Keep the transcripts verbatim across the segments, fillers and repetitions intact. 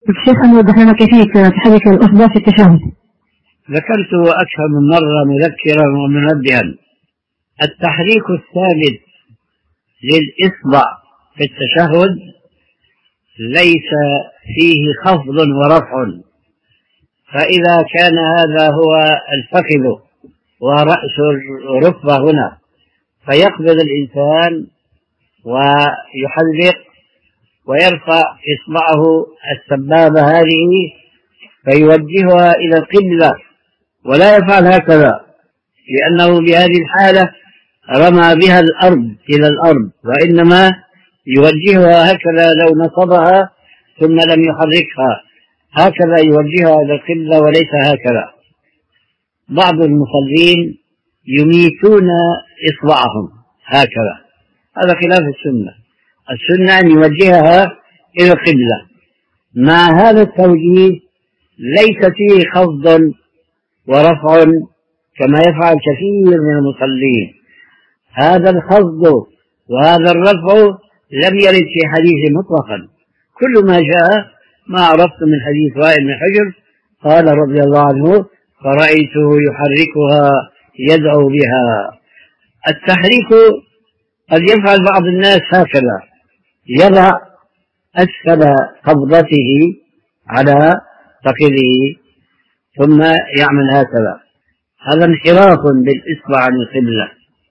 الشيخ أن يوضح لنا كيفية تحريك الأصبع في التشهد. ذكرت أكثر من مرة مذكرا ومنبها. التحريك الثابت للإصبع في التشهد ليس فيه خفض ورفع، فإذا كان هذا هو الفخذ ورأس الركبة هنا فيقبض الإنسان ويحلق ويرفع إصبعه السبابة هذه فيوجهها إلى القبلة، ولا يفعل هكذا لأنه بهذه الحالة رمى بها الأرض إلى الأرض، وإنما يوجهها هكذا لو نصبها ثم لم يحركها، هكذا يوجهها إلى القبلة وليس هكذا. بعض المصلين يميتون إصبعهم هكذا، هذا خلاف السنة. السنة أن يوجهها إلى القبلة. مع هذا التوجيه ليس فيه خفض ورفع كما يفعل كثير من المصلين. هذا الخفض وهذا الرفع لم يرد في حديث مطلقا، كل ما جاء ما عرفت من حديث وائل بن حجر قال رضي الله عنه فرأيته يحركها يدعو بها. التحريك قد يفعل بعض الناس هكذا، يضع أسفل قبضته على فخذه ثم يعمل هكذا، هذا انحراف بالإصبع عن القبلة،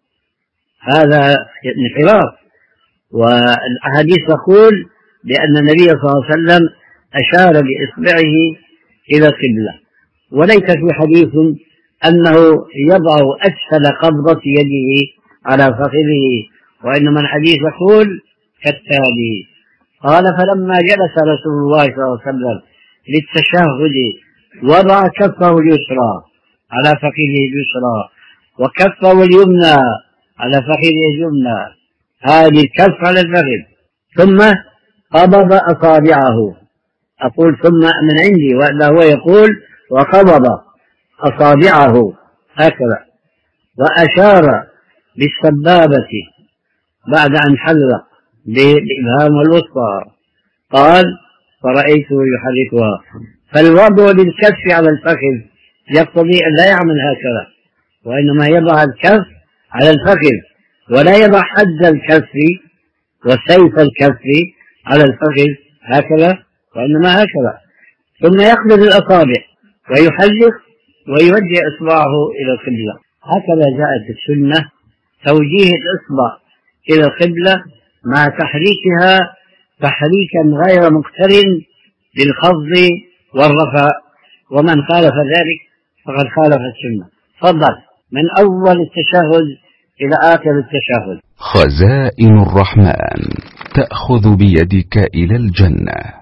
هذا انحراف. والأحاديث تقول بأن النبي صلى الله عليه وسلم أشار بإصبعه إلى القبلة، وليس في حديث أنه يضع أسفل قبضة يده على فخذه، وإنما الحديث يقول كالتالي: قال فلما جلس رسول الله صلى الله عليه وسلم للتشهد وضع كفه اليسرى على فخذه اليسرى وكفه اليمنى على فخذه اليمنى، هذه الكف على الفخذ، ثم قبض أصابعه. أقول ثم من عندي، وإلا هو يقول وقبض أصابعه هكذا وأشار بالسبابة بعد أن حلق بالإبهام والوسطى، قال فرأيته يحركها. فالوضع للكف على الفخذ يقتضي أن لا يعمل هكذا، وإنما يضع الكف على الفخذ ولا يضع حد الكف وسيف الكف على الفخذ هكذا، وإنما هكذا، ثم يقبض الأصابع ويحلق ويوجه إصبعه إلى القبلة. هكذا جاءت السنة توجيه الإصبع إلى القبلة مع تحريكها تحريكا غير مقترن بالخفض والرفع، ومن خالف ذلك فقد خالف السنة. تفضل من أول التشهد إلى آخر التشهد. خزائن الرحمن تأخذ بيدك إلى الجنة.